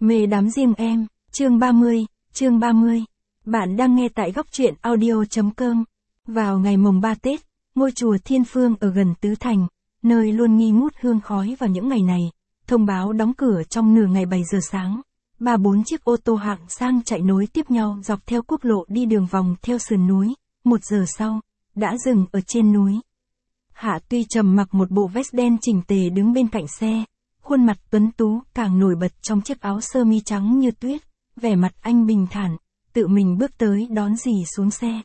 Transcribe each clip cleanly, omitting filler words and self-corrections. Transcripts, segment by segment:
Mê đám riêng em, chương 30. Bạn đang nghe tại góc truyện audio.com. Vào ngày mồng 3 Tết, ngôi chùa Thiên Phương ở gần Tứ Thành, nơi luôn nghi ngút hương khói vào những ngày này, thông báo đóng cửa trong nửa ngày 7 giờ sáng. 3-4 chiếc ô tô hạng sang chạy nối tiếp nhau dọc theo quốc lộ đi đường vòng theo sườn núi, 1 giờ sau, đã dừng ở trên núi. Hạ Tuy Trầm mặc một bộ vest đen chỉnh tề đứng bên cạnh xe, khuôn mặt tuấn tú càng nổi bật trong chiếc áo sơ mi trắng như tuyết, vẻ mặt anh bình thản, tự mình bước tới đón dì xuống xe.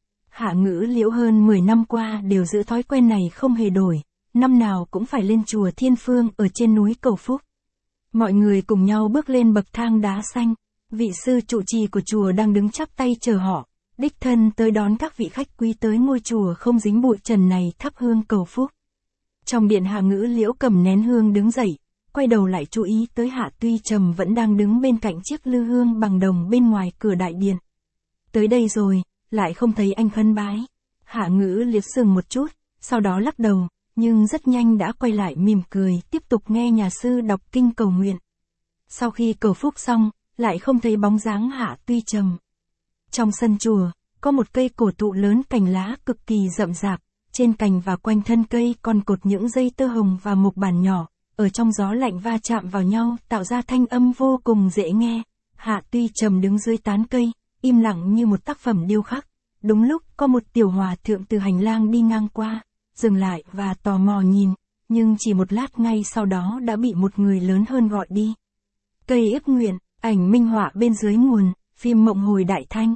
Hạ Ngữ Liễu hơn 10 năm qua đều giữ thói quen này không hề đổi, năm nào cũng phải lên chùa Thiên Phương ở trên núi cầu phúc. Mọi người cùng nhau bước lên bậc thang đá xanh, vị sư trụ trì của chùa đang đứng chắp tay chờ họ, đích thân tới đón các vị khách quý tới ngôi chùa không dính bụi trần này thắp hương cầu phúc. Trong điện Hạ Ngữ Liễu cầm nén hương đứng dậy, quay đầu lại chú ý tới Hạ Tuy Trầm vẫn đang đứng bên cạnh chiếc lư hương bằng đồng bên ngoài cửa đại điện. Tới đây rồi, lại không thấy anh khấn bái. Hạ Ngữ Liễu sừng một chút, sau đó lắc đầu, nhưng rất nhanh đã quay lại mỉm cười tiếp tục nghe nhà sư đọc kinh cầu nguyện. Sau khi cầu phúc xong, lại không thấy bóng dáng Hạ Tuy Trầm. Trong sân chùa, có một cây cổ thụ lớn cành lá cực kỳ rậm rạp, trên cành và quanh thân cây còn cột những dây tơ hồng và mộc bản nhỏ, ở trong gió lạnh va chạm vào nhau tạo ra thanh âm vô cùng dễ nghe. Hạ Tuy Trầm đứng dưới tán cây, im lặng như một tác phẩm điêu khắc. Đúng lúc có một tiểu hòa thượng từ hành lang đi ngang qua, dừng lại và tò mò nhìn, nhưng chỉ một lát ngay sau đó đã bị một người lớn hơn gọi đi. Cây ước nguyện, ảnh minh họa bên dưới nguồn, phim Mộng Hồi Đại Thanh.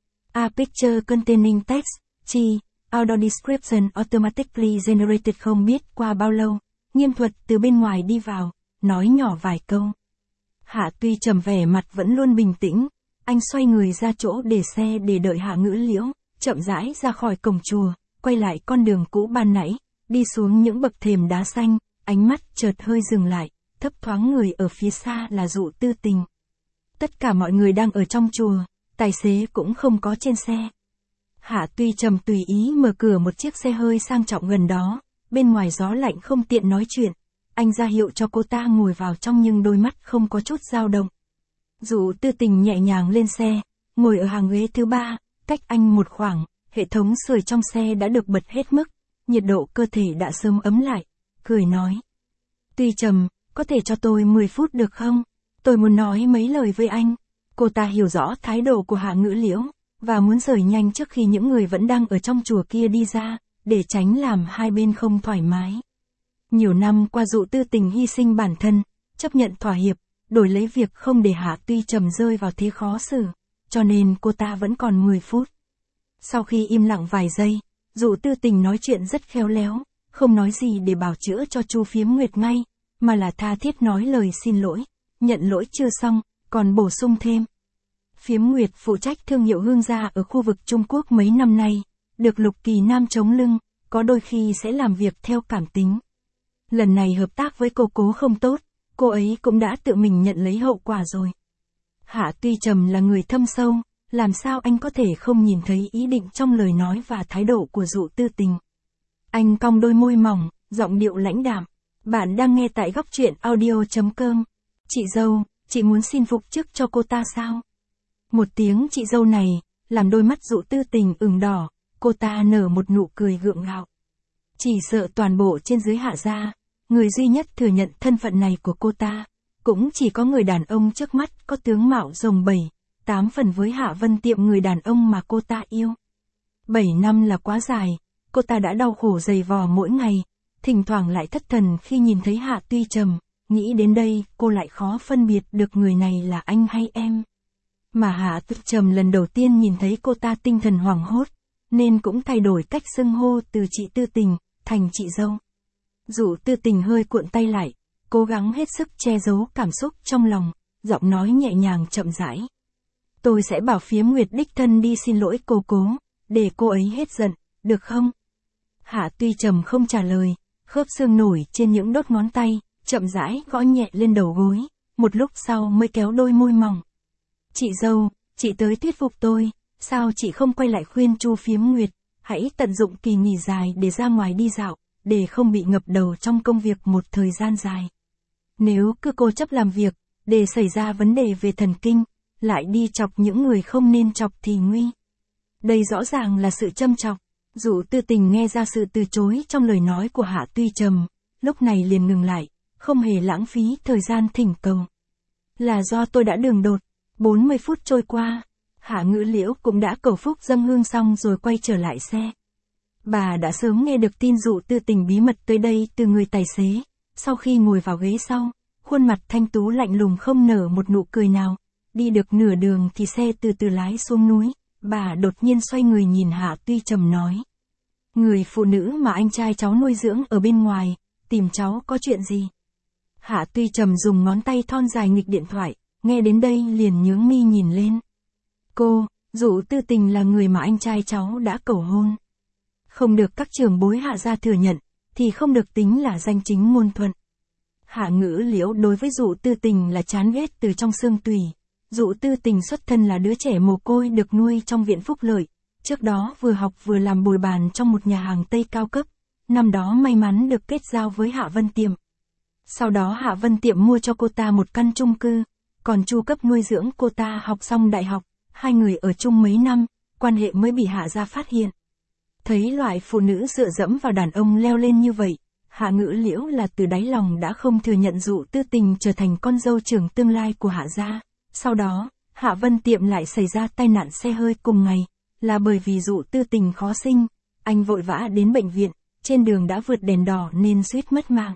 A picture containing text, chi, audio description automatically generated. Không biết qua bao lâu, Nghiêm Thuật từ bên ngoài đi vào, nói nhỏ vài câu. Hạ Tuy Trầm vẻ mặt vẫn luôn bình tĩnh, anh xoay người ra chỗ để xe để đợi Hạ Ngữ Liễu, chậm rãi ra khỏi cổng chùa, quay lại con đường cũ ban nãy, đi xuống những bậc thềm đá xanh, ánh mắt chợt hơi dừng lại, thấp thoáng người ở phía xa là Dụ Tư Tình. Tất cả mọi người đang ở trong chùa, tài xế cũng không có trên xe. Hạ Tuy Trầm tùy ý mở cửa một chiếc xe hơi sang trọng gần đó, bên ngoài gió lạnh không tiện nói chuyện, anh ra hiệu cho cô ta ngồi vào trong nhưng đôi mắt không có chút dao động. Dụ Tư Tình nhẹ nhàng lên xe, ngồi ở hàng ghế thứ 3, cách anh một khoảng, hệ thống sưởi trong xe đã được bật hết mức, nhiệt độ cơ thể đã sớm ấm lại, cười nói. Tuy Trầm, có thể cho tôi 10 phút được không? Tôi muốn nói mấy lời với anh. Cô ta hiểu rõ thái độ của Hạ Ngữ Liễu, và muốn rời nhanh trước khi những người vẫn đang ở trong chùa kia đi ra, để tránh làm hai bên không thoải mái. Nhiều năm qua Dụ Tư Tình hy sinh bản thân, chấp nhận thỏa hiệp, đổi lấy việc không để Hạ Tuy Trầm rơi vào thế khó xử, cho nên cô ta vẫn còn 10 phút. Sau khi im lặng vài giây, Dụ Tư Tình nói chuyện rất khéo léo, không nói gì để bào chữa cho Chu Phiếm Nguyệt ngay, mà là tha thiết nói lời xin lỗi, nhận lỗi chưa xong, còn bổ sung thêm. Phiếm Nguyệt phụ trách thương hiệu hương gia ở khu vực Trung Quốc mấy năm nay, được Lục Kỳ Nam chống lưng, có đôi khi sẽ làm việc theo cảm tính. Lần này hợp tác với cô cố không tốt, cô ấy cũng đã tự mình nhận lấy hậu quả rồi. Hạ Tuy Trầm là người thâm sâu, làm sao anh có thể không nhìn thấy ý định trong lời nói và thái độ của Dụ Tư Tình. Anh cong đôi môi mỏng, giọng điệu lãnh đạm. Bạn đang nghe tại góc truyện audio.com. Chị dâu, chị muốn xin phục chức cho cô ta sao? Một tiếng chị dâu này, làm đôi mắt Dụ Tư Tình ửng đỏ, cô ta nở một nụ cười gượng gạo. Chỉ sợ toàn bộ trên dưới Hạ gia, người duy nhất thừa nhận thân phận này của cô ta, cũng chỉ có người đàn ông trước mắt có tướng mạo rồng 7-8 phần với Hạ Vân Tiệm, người đàn ông mà cô ta yêu. 7 năm là quá dài, cô ta đã đau khổ dày vò mỗi ngày, thỉnh thoảng lại thất thần khi nhìn thấy Hạ Tuy Trầm, nghĩ đến đây cô lại khó phân biệt được người này là anh hay em. Mà Hạ Tuy Trầm lần đầu tiên nhìn thấy cô ta tinh thần hoảng hốt, nên cũng thay đổi cách xưng hô từ chị Tư Tình, thành chị dâu. Dụ Tư Tình hơi cuộn tay lại, cố gắng hết sức che giấu cảm xúc trong lòng, giọng nói nhẹ nhàng chậm rãi. Tôi sẽ bảo Phiếm Nguyệt đích thân đi xin lỗi cô cố, để cô ấy hết giận, được không? Hạ Tuy Trầm không trả lời, khớp xương nổi trên những đốt ngón tay, chậm rãi gõ nhẹ lên đầu gối, một lúc sau mới kéo đôi môi mỏng. Chị dâu, chị tới thuyết phục tôi, sao chị không quay lại khuyên Chu Phiếm Nguyệt, hãy tận dụng kỳ nghỉ dài để ra ngoài đi dạo, để không bị ngập đầu trong công việc một thời gian dài. Nếu cứ cố chấp làm việc, để xảy ra vấn đề về thần kinh, lại đi chọc những người không nên chọc thì nguy. Đây rõ ràng là sự châm chọc. Dụ Tư Tình nghe ra sự từ chối trong lời nói của Hạ Tuy Trầm, lúc này liền ngừng lại, không hề lãng phí thời gian thỉnh cầu. Là do tôi đã đường đột. 40 phút trôi qua, Hạ Ngữ Liễu cũng đã cầu phúc dâng hương xong rồi quay trở lại xe. Bà đã sớm nghe được tin Dụ Tư Tình bí mật tới đây từ người tài xế. Sau khi ngồi vào ghế sau, khuôn mặt thanh tú lạnh lùng không nở một nụ cười nào. Đi được nửa đường thì xe từ từ lái xuống núi. Bà đột nhiên xoay người nhìn Hạ Tuy Trầm nói. Người phụ nữ mà anh trai cháu nuôi dưỡng ở bên ngoài, tìm cháu có chuyện gì? Hạ Tuy Trầm dùng ngón tay thon dài nghịch điện thoại, nghe đến đây liền nhướng mi nhìn lên. Cô, Dụ Tư Tình là người mà anh trai cháu đã cầu hôn. Không được các trưởng bối Hạ gia thừa nhận, thì không được tính là danh chính ngôn thuận. Hạ Ngữ Liễu đối với Dụ Tư Tình là chán ghét từ trong xương tủy. Dụ Tư Tình xuất thân là đứa trẻ mồ côi được nuôi trong viện phúc lợi, trước đó vừa học vừa làm bồi bàn trong một nhà hàng Tây cao cấp, năm đó may mắn được kết giao với Hạ Vân Tiệm. Sau đó Hạ Vân Tiệm mua cho cô ta một căn chung cư, còn chu cấp nuôi dưỡng cô ta học xong đại học, hai người ở chung mấy năm, quan hệ mới bị Hạ gia phát hiện. Thấy loại phụ nữ dựa dẫm vào đàn ông leo lên như vậy, Hạ Ngữ Liễu là từ đáy lòng đã không thừa nhận Dụ Tư Tình trở thành con dâu trưởng tương lai của Hạ gia. Sau đó, Hạ Vân Tiệm lại xảy ra tai nạn xe hơi cùng ngày, là bởi vì Dụ Tư Tình khó sinh, anh vội vã đến bệnh viện, trên đường đã vượt đèn đỏ nên suýt mất mạng.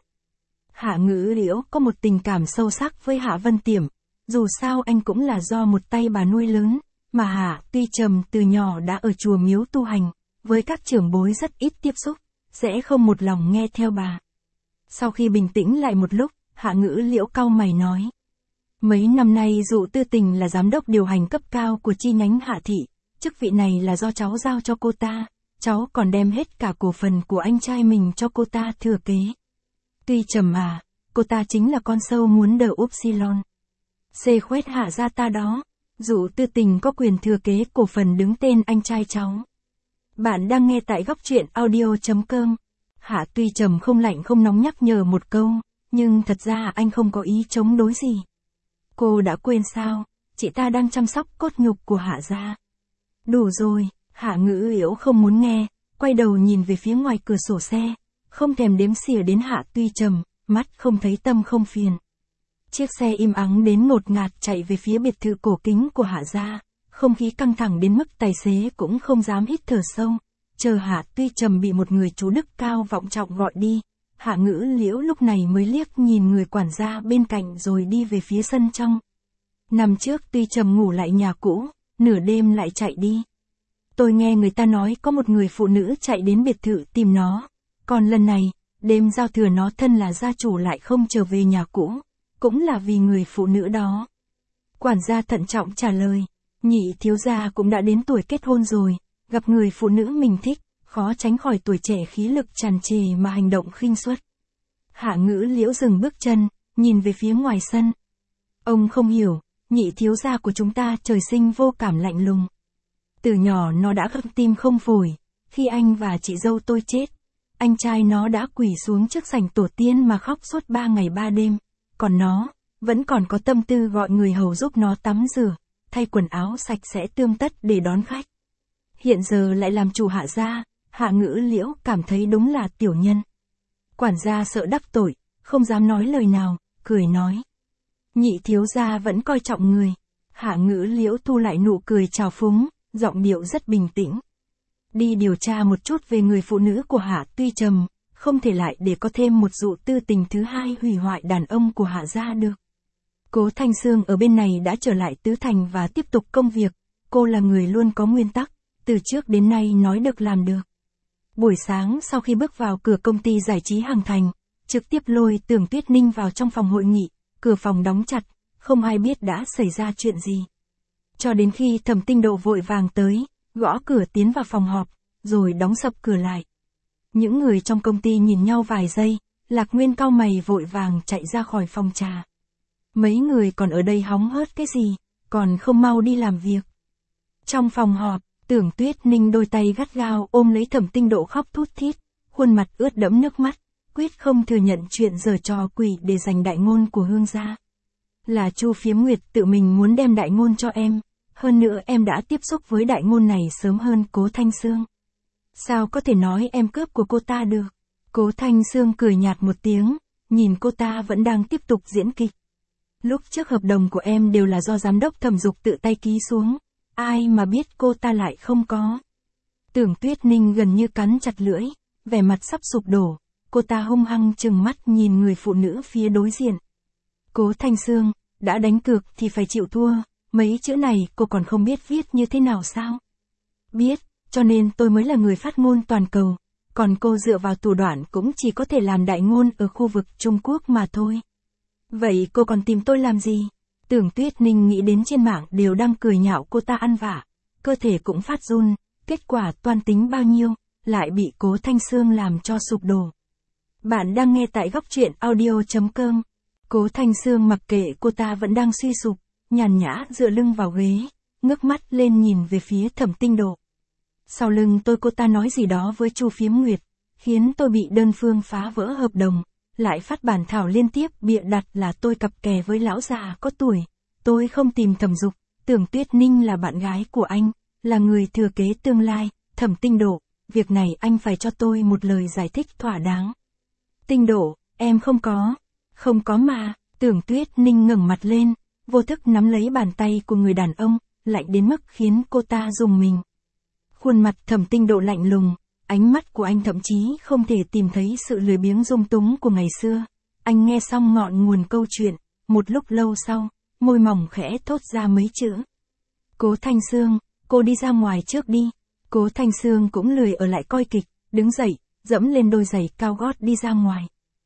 Hạ Ngữ Liễu có một tình cảm sâu sắc với Hạ Vân Tiệm, dù sao anh cũng là do một tay bà nuôi lớn, mà Hạ Tuy Trầm từ nhỏ đã ở chùa miếu tu hành, với các trưởng bối rất ít tiếp xúc, sẽ không một lòng nghe theo bà. Sau khi bình tĩnh lại một lúc, Hạ Ngữ Liễu cau mày nói. Mấy năm nay Dụ Tư Tình là giám đốc điều hành cấp cao của chi nhánh Hạ thị, chức vị này là do cháu giao cho cô ta, cháu còn đem hết cả cổ phần của anh trai mình cho cô ta thừa kế. Tuy Trầm à, cô ta chính là con sâu muốn đờ Upsilon. Xê khoét Hạ gia ta đó, Dụ Tư Tình có quyền thừa kế cổ phần đứng tên anh trai cháu. Bạn đang nghe tại góc truyện audio.com. Hạ Tuy Trầm không lạnh không nóng nhắc nhở một câu, nhưng thật ra anh không có ý chống đối gì. Cô đã quên sao, chị ta đang chăm sóc cốt nhục của Hạ gia. Đủ rồi, Hạ Ngữ Liễu không muốn nghe, quay đầu nhìn về phía ngoài cửa sổ xe, không thèm đếm xỉa đến Hạ Tuy Trầm, mắt không thấy tâm không phiền. Chiếc xe im ắng đến ngột ngạt chạy về phía biệt thự cổ kính của Hạ gia, không khí căng thẳng đến mức tài xế cũng không dám hít thở sâu, chờ Hạ Tuy Trầm bị một người chú đức cao vọng trọng gọi đi. Hạ Ngữ Liễu lúc này mới liếc nhìn người quản gia bên cạnh rồi đi về phía sân trong. Năm trước Tuy Trầm ngủ lại nhà cũ, nửa đêm lại chạy đi. Tôi nghe người ta nói có một người phụ nữ chạy đến biệt thự tìm nó, còn lần này, đêm giao thừa nó thân là gia chủ lại không trở về nhà cũ, cũng là vì người phụ nữ đó. Quản gia thận trọng trả lời, nhị thiếu gia cũng đã đến tuổi kết hôn rồi, gặp người phụ nữ mình thích, khó tránh khỏi tuổi trẻ khí lực tràn trề mà hành động khinh suất. Hạ Ngữ Liễu dừng bước chân, nhìn về phía ngoài sân. Ông không hiểu, nhị thiếu gia của chúng ta trời sinh vô cảm lạnh lùng. Từ nhỏ nó đã găm tim không phổi, khi anh và chị dâu tôi chết, anh trai nó đã quỳ xuống trước sảnh tổ tiên mà khóc suốt 3 ngày 3 đêm, còn nó, vẫn còn có tâm tư gọi người hầu giúp nó tắm rửa, thay quần áo sạch sẽ tươm tất để đón khách. Hiện giờ lại làm chủ Hạ gia, Hạ Ngữ Liễu cảm thấy đúng là tiểu nhân. Quản gia sợ đắc tội, không dám nói lời nào, cười nói. Nhị thiếu gia vẫn coi trọng người. Hạ Ngữ Liễu thu lại nụ cười trào phúng, giọng điệu rất bình tĩnh. Đi điều tra một chút về người phụ nữ của Hạ Tuy Trầm, không thể lại để có thêm một Dụ Tư Tình thứ hai hủy hoại đàn ông của Hạ gia được. Cố Thanh Sương ở bên này đã trở lại Tứ Thành và tiếp tục công việc, cô là người luôn có nguyên tắc, từ trước đến nay nói được làm được. Buổi sáng sau khi bước vào cửa công ty giải trí Hằng Thành, trực tiếp lôi Tưởng Tuyết Ninh vào trong phòng hội nghị, cửa phòng đóng chặt, không ai biết đã xảy ra chuyện gì. Cho đến khi Thẩm Tinh Độ vội vàng tới, gõ cửa tiến vào phòng họp, rồi đóng sập cửa lại. Những người trong công ty nhìn nhau vài giây, Lạc Nguyên cau mày vội vàng chạy ra khỏi phòng trà. Mấy người còn ở đây hóng hớt cái gì, còn không mau đi làm việc. Trong phòng họp, Tưởng Tuyết Ninh đôi tay gắt gao ôm lấy Thẩm Tinh Độ khóc thút thít, khuôn mặt ướt đẫm nước mắt, quyết không thừa nhận chuyện giở trò quỷ để giành đại ngôn của Hương gia. Là Chu Phiếm Nguyệt tự mình muốn đem đại ngôn cho em, hơn nữa em đã tiếp xúc với đại ngôn này sớm hơn Cố Thanh Sương. Sao có thể nói em cướp của cô ta được? Cố Thanh Sương cười nhạt một tiếng, nhìn cô ta vẫn đang tiếp tục diễn kịch. Lúc trước hợp đồng của em đều là do giám đốc Thẩm Dục tự tay ký xuống, ai mà biết cô ta lại không có. Tưởng Tuyết Ninh gần như cắn chặt lưỡi, vẻ mặt sắp sụp đổ, cô ta hung hăng trừng mắt nhìn người phụ nữ phía đối diện. Cố Thanh Sương, đã đánh cược thì phải chịu thua, mấy chữ này cô còn không biết viết như thế nào sao? Biết, cho nên tôi mới là người phát ngôn toàn cầu, còn cô dựa vào thủ đoạn cũng chỉ có thể làm đại ngôn ở khu vực Trung Quốc mà thôi. Vậy cô còn tìm tôi làm gì? Tưởng Tuyết Ninh nghĩ đến trên mạng đều đang cười nhạo cô ta ăn vạ, cơ thể cũng phát run, kết quả toan tính bao nhiêu, lại bị Cố Thanh Sương làm cho sụp đổ. Bạn đang nghe tại góc truyện audio.com. Cố Thanh Sương mặc kệ cô ta vẫn đang suy sụp, nhàn nhã dựa lưng vào ghế, ngước mắt lên nhìn về phía Thẩm Tinh Độ. Sau lưng tôi cô ta nói gì đó với Chu Phiếm Nguyệt, khiến tôi bị đơn phương phá vỡ hợp đồng, lại phát bản thảo liên tiếp bịa đặt là tôi cặp kè với lão già có tuổi, tôi không tìm Thẩm Dục, Tưởng Tuyết Ninh là bạn gái của anh, là người thừa kế tương lai, Thẩm Tinh Độ, việc này anh phải cho tôi một lời giải thích thỏa đáng. Tinh Độ, em không có mà, Tưởng Tuyết Ninh ngẩng mặt lên, vô thức nắm lấy bàn tay của người đàn ông, lạnh đến mức khiến cô ta rùng mình. Khuôn mặt Thẩm Tinh Độ lạnh lùng, ánh mắt của anh thậm chí không thể tìm thấy sự lười biếng dung túng của ngày xưa. Anh nghe xong ngọn nguồn câu chuyện, một lúc lâu sau, môi mỏng khẽ thốt ra mấy chữ. Cố Thanh Sương, cô đi ra ngoài trước đi. Cố Thanh Sương cũng lười ở lại coi kịch, đứng dậy, dẫm lên đôi giày cao gót đi ra ngoài.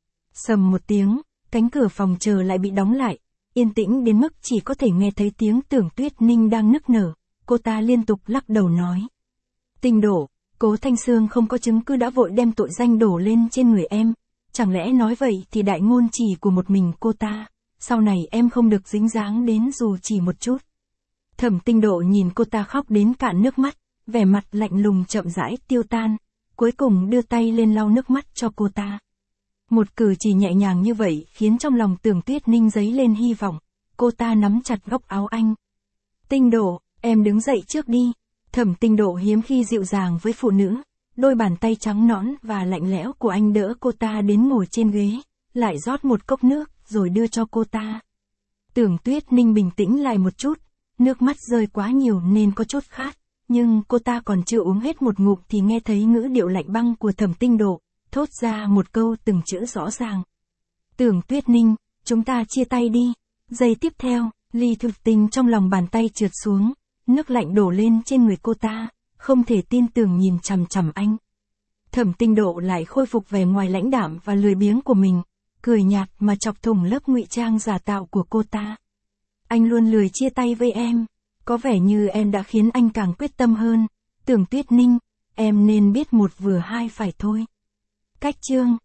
Sầm một tiếng, cánh cửa phòng chờ lại bị đóng lại, yên tĩnh đến mức chỉ có thể nghe thấy tiếng Tưởng Tuyết Ninh đang nức nở, cô ta liên tục lắc đầu nói. Tinh Độ, Cố Thanh Sương không có chứng cứ đã vội đem tội danh đổ lên trên người em, chẳng lẽ nói vậy thì đại ngôn chỉ của một mình cô ta, sau này em không được dính dáng đến dù chỉ một chút. Thẩm Tinh Độ nhìn cô ta khóc đến cạn nước mắt, vẻ mặt lạnh lùng chậm rãi tiêu tan, cuối cùng đưa tay lên lau nước mắt cho cô ta. Một cử chỉ nhẹ nhàng như vậy khiến trong lòng Tưởng Tuyết Ninh dấy lên hy vọng, cô ta nắm chặt góc áo anh. Tinh Độ, em đứng dậy trước đi. Thẩm Tinh Độ hiếm khi dịu dàng với phụ nữ, đôi bàn tay trắng nõn và lạnh lẽo của anh đỡ cô ta đến ngồi trên ghế, lại rót một cốc nước rồi đưa cho cô ta. Tưởng Tuyết Ninh bình tĩnh lại một chút, nước mắt rơi quá nhiều nên có chút khát, nhưng cô ta còn chưa uống hết một ngụm thì nghe thấy ngữ điệu lạnh băng của Thẩm Tinh Độ, thốt ra một câu từng chữ rõ ràng. Tưởng Tuyết Ninh, chúng ta chia tay đi. Giây tiếp theo, ly thủy tinh trong lòng bàn tay trượt xuống, nước lạnh đổ lên trên người cô ta, không thể tin tưởng nhìn chằm chằm anh. Thẩm Tinh Độ lại khôi phục vẻ ngoài lãnh đạm và lười biếng của mình, cười nhạt mà chọc thủng lớp ngụy trang giả tạo của cô ta. Anh luôn lười chia tay với em, có vẻ như em đã khiến anh càng quyết tâm hơn. Tưởng Tuyết Ninh, em nên biết một vừa hai phải thôi. Cách chương